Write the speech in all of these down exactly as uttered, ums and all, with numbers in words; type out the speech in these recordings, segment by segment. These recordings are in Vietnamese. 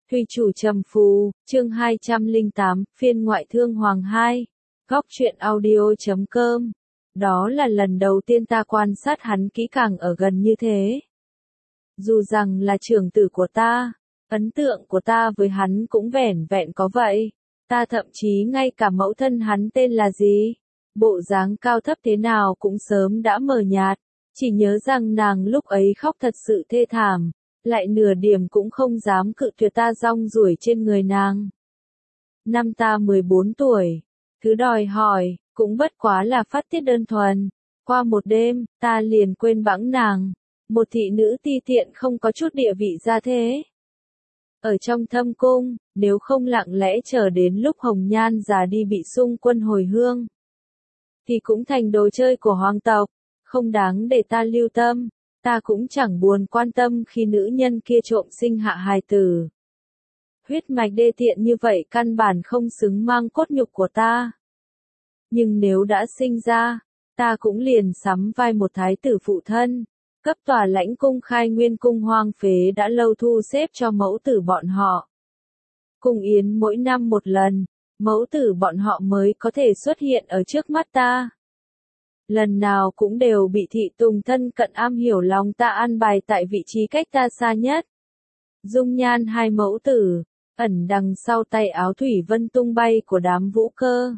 Thủy chủ trầm phù, chương hai trăm lẻ tám, phiên ngoại thương hoàng hai. Góc truyện audio chấm com. Đó là lần đầu tiên ta quan sát hắn kỹ càng ở gần như thế. Dù rằng là trưởng tử của ta, ấn tượng của ta với hắn cũng vẻn vẹn có vậy. Ta thậm chí ngay cả mẫu thân hắn tên là gì, bộ dáng cao thấp thế nào cũng sớm đã mờ nhạt. Chỉ nhớ rằng nàng lúc ấy khóc thật sự thê thảm, lại nửa điểm cũng không dám cự tuyệt ta rong ruổi trên người nàng. Năm ta mười bốn tuổi, thứ đòi hỏi, cũng bất quá là phát tiết đơn thuần. Qua một đêm, ta liền quên bẵng nàng, một thị nữ ti tiện không có chút địa vị ra thế. Ở trong thâm cung, nếu không lặng lẽ chờ đến lúc hồng nhan già đi bị xung quân hồi hương, thì cũng thành đồ chơi của hoàng tộc, không đáng để ta lưu tâm. Ta cũng chẳng buồn quan tâm khi nữ nhân kia trộm sinh hạ hài tử. Huyết mạch đê tiện như vậy căn bản không xứng mang cốt nhục của ta. Nhưng nếu đã sinh ra, ta cũng liền sắm vai một thái tử phụ thân, cấp tòa lãnh cung khai nguyên cung hoang phế đã lâu thu xếp cho mẫu tử bọn họ. Cung yến mỗi năm một lần, mẫu tử bọn họ mới có thể xuất hiện ở trước mắt ta. Lần nào cũng đều bị thị tùng thân cận am hiểu lòng ta an bài tại vị trí cách ta xa nhất. Dung nhan hai mẫu tử, ẩn đằng sau tay áo thủy vân tung bay của đám vũ cơ.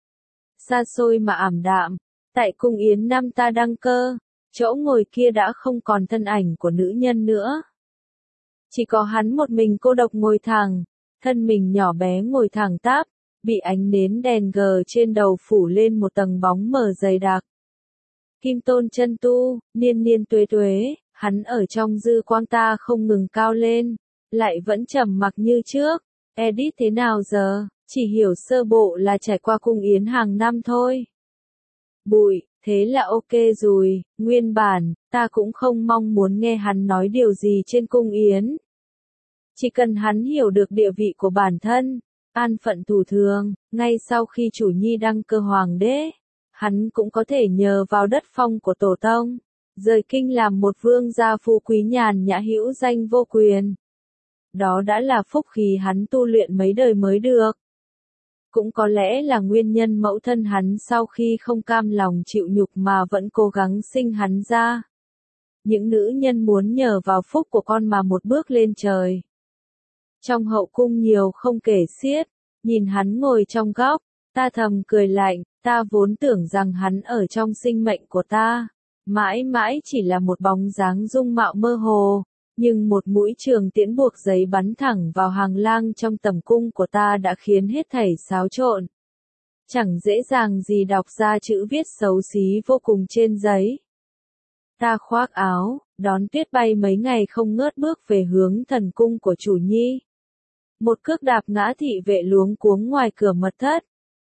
Xa xôi mà ảm đạm, tại cung yến năm ta đăng cơ, chỗ ngồi kia đã không còn thân ảnh của nữ nhân nữa. Chỉ có hắn một mình cô độc ngồi thẳng, thân mình nhỏ bé ngồi thẳng tắp, bị ánh nến đèn gờ trên đầu phủ lên một tầng bóng mờ dày đặc. Kim tôn chân tu, niên niên tuế tuế, hắn ở trong dư quang ta không ngừng cao lên, lại vẫn trầm mặc như trước. Edit thế nào giờ, chỉ hiểu sơ bộ là trải qua cung yến hàng năm thôi. Bụi, thế là ok rồi, nguyên bản, ta cũng không mong muốn nghe hắn nói điều gì trên cung yến. Chỉ cần hắn hiểu được địa vị của bản thân, an phận thủ thường, ngay sau khi chủ nhi đăng cơ hoàng đế, hắn cũng có thể nhờ vào đất phong của tổ tông, rời kinh làm một vương gia phú quý nhàn nhã hữu danh vô quyền. Đó đã là phúc khí hắn tu luyện mấy đời mới được. Cũng có lẽ là nguyên nhân mẫu thân hắn sau khi không cam lòng chịu nhục mà vẫn cố gắng sinh hắn ra. Những nữ nhân muốn nhờ vào phúc của con mà một bước lên trời. Trong hậu cung nhiều không kể xiết, nhìn hắn ngồi trong góc, ta thầm cười lạnh, ta vốn tưởng rằng hắn ở trong sinh mệnh của ta, mãi mãi chỉ là một bóng dáng dung mạo mơ hồ, nhưng một mũi trường tiễn buộc giấy bắn thẳng vào hàng lang trong tầm cung của ta đã khiến hết thảy xáo trộn. Chẳng dễ dàng gì đọc ra chữ viết xấu xí vô cùng trên giấy. Ta khoác áo, đón tuyết bay mấy ngày không ngớt bước về hướng thần cung của chủ nhi. Một cước đạp ngã thị vệ luống cuống ngoài cửa mật thất.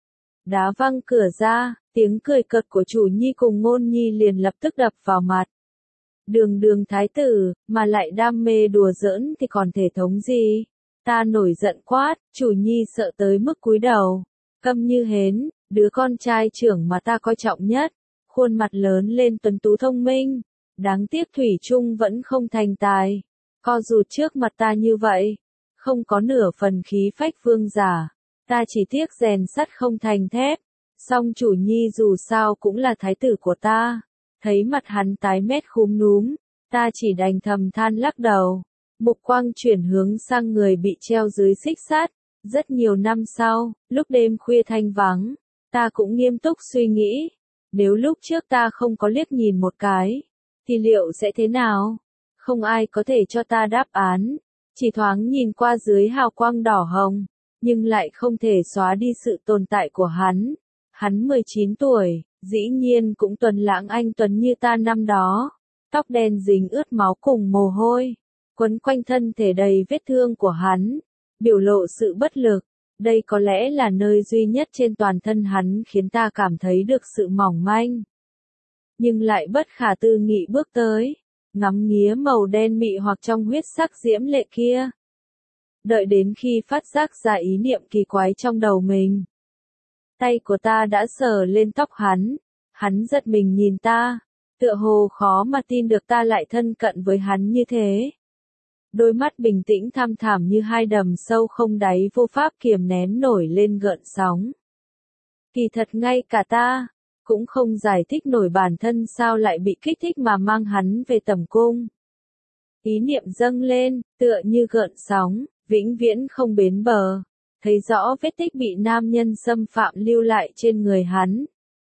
Đá văng cửa ra, tiếng cười cợt của chủ nhi cùng ngôn nhi liền lập tức đập vào mặt. Đường đường thái tử, mà lại đam mê đùa giỡn thì còn thể thống gì? Ta nổi giận quát, chủ nhi sợ tới mức cúi đầu. Câm như hến, đứa con trai trưởng mà ta coi trọng nhất, khuôn mặt lớn lên tuấn tú thông minh, đáng tiếc thủy chung vẫn không thành tài. Co rụt trước mặt ta như vậy, không có nửa phần khí phách vương giả. Ta chỉ tiếc rèn sắt không thành thép, song chủ nhi dù sao cũng là thái tử của ta. Thấy mặt hắn tái mét khúm núm, ta chỉ đành thầm than lắc đầu. Mục quang chuyển hướng sang người bị treo dưới xích sắt. Rất nhiều năm sau, lúc đêm khuya thanh vắng, ta cũng nghiêm túc suy nghĩ. Nếu lúc trước ta không có liếc nhìn một cái, thì liệu sẽ thế nào? Không ai có thể cho ta đáp án. Chỉ thoáng nhìn qua dưới hào quang đỏ hồng, nhưng lại không thể xóa đi sự tồn tại của hắn. Hắn mười chín tuổi, dĩ nhiên cũng tuấn lãng anh tuấn như ta năm đó. Tóc đen dính ướt máu cùng mồ hôi, quấn quanh thân thể đầy vết thương của hắn, biểu lộ sự bất lực. Đây có lẽ là nơi duy nhất trên toàn thân hắn khiến ta cảm thấy được sự mỏng manh. Nhưng lại bất khả tư nghị bước tới, ngắm nghía màu đen mị hoặc trong huyết sắc diễm lệ kia. Đợi đến khi phát giác ra ý niệm kỳ quái trong đầu mình, tay của ta đã sờ lên tóc hắn, hắn giật mình nhìn ta, tựa hồ khó mà tin được ta lại thân cận với hắn như thế. đôi mắt bình tĩnh thăm thẳm như hai đầm sâu không đáy vô pháp kiềm nén nổi lên gợn sóng. Kỳ thật ngay cả ta, cũng không giải thích nổi bản thân sao lại bị kích thích mà mang hắn về tầm cung. Ý niệm dâng lên, tựa như gợn sóng, vĩnh viễn không bến bờ, thấy rõ vết tích bị nam nhân xâm phạm lưu lại trên người hắn.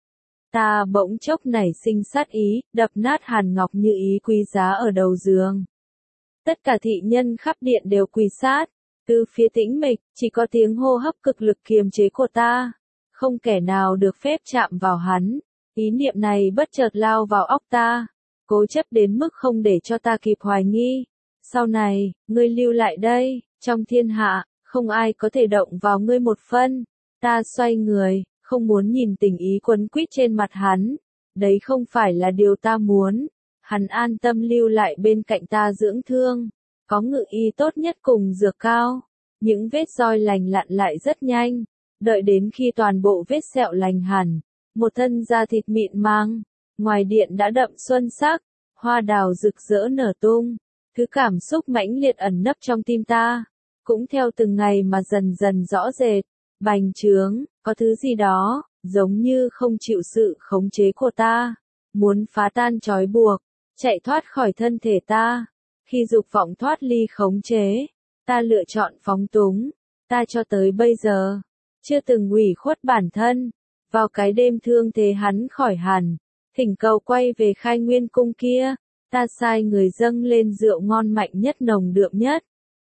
Ta bỗng chốc nảy sinh sát ý, đập nát hàn ngọc như ý quý giá ở đầu giường. Tất cả thị nhân khắp điện đều quỳ sát, từ phía tĩnh mịch, chỉ có tiếng hô hấp cực lực kiềm chế của ta. Không kẻ nào được phép chạm vào hắn. Ý niệm này bất chợt lao vào óc ta, cố chấp đến mức không để cho ta kịp hoài nghi. Sau này, ngươi lưu lại đây, trong thiên hạ, không ai có thể động vào ngươi một phân. Ta xoay người, không muốn nhìn tình ý quấn quýt trên mặt hắn. Đấy không phải là điều ta muốn. Hắn an tâm lưu lại bên cạnh ta dưỡng thương. Có ngự y tốt nhất cùng dược cao. Những vết roi lành lặn lại rất nhanh. Đợi đến khi toàn bộ vết sẹo lành hẳn, một thân da thịt mịn màng, ngoài điện đã đậm xuân sắc, hoa đào rực rỡ nở tung, thứ cảm xúc mãnh liệt ẩn nấp trong tim ta, cũng theo từng ngày mà dần dần rõ rệt, bành trướng, có thứ gì đó, giống như không chịu sự khống chế của ta, muốn phá tan trói buộc, chạy thoát khỏi thân thể ta. Khi dục vọng thoát ly khống chế, ta lựa chọn phóng túng, ta cho tới bây giờ chưa từng ủy khuất bản thân. Vào cái đêm thương thế hắn khỏi hẳn, thỉnh cầu quay về Khai Nguyên cung kia, ta sai người dâng lên rượu ngon mạnh nhất nồng đượm nhất.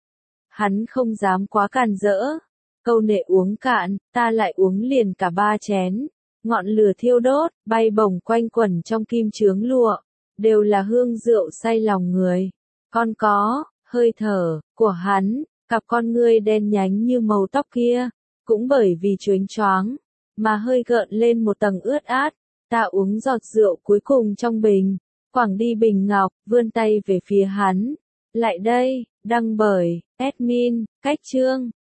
Hắn không dám quá càn rỡ, câu nệ uống cạn, ta lại uống liền cả ba chén. Ngọn lửa thiêu đốt, bay bổng quanh quẩn trong kim chướng lụa, đều là hương rượu say lòng người. Còn có, hơi thở của hắn, cặp con ngươi đen nhánh như màu tóc kia, cũng bởi vì choáng choáng, mà hơi gợn lên một tầng ướt át. Ta uống giọt rượu cuối cùng trong bình, quẳng đi bình ngọc, vươn tay về phía hắn. Lại đây, đăng bởi, admin, cách chương.